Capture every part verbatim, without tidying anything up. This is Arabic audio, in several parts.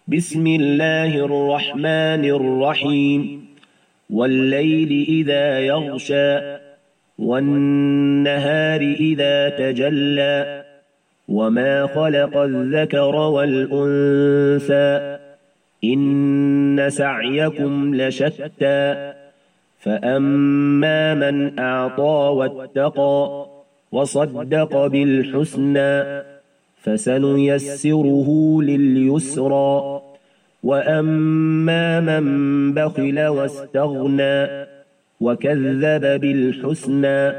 بسم الله الرحمن الرحيم والليل إذا يغشى والنهار إذا تجلى وما خلق الذكر والأنثى إن سعيكم لشتى فأما من أعطى واتقى وصدق بالحسنى فسنيسره لليسرى وأما من بخل واستغنى وكذب بالحسنى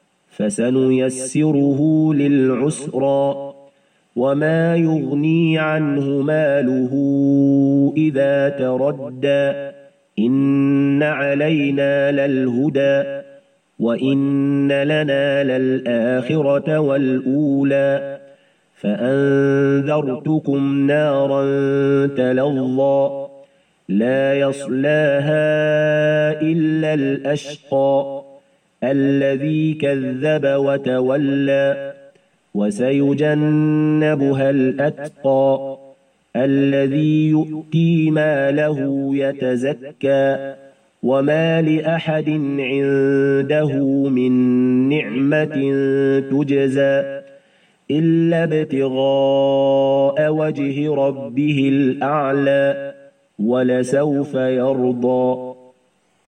فسنيسره للعسرى وما يغني عنه ماله إذا تردى إن علينا للهدى وإن لنا للآخرة والأولى فأنذرتكم نارا تلظى لا يصلاها إلا الأشقى الذي كذب وتولى وسيجنبها الأتقى الذي يؤتي ماله يتزكى وما لأحد عنده من نعمة تجزى إلا ابتغاء وجه ربه الأعلى ولسوف يرضى.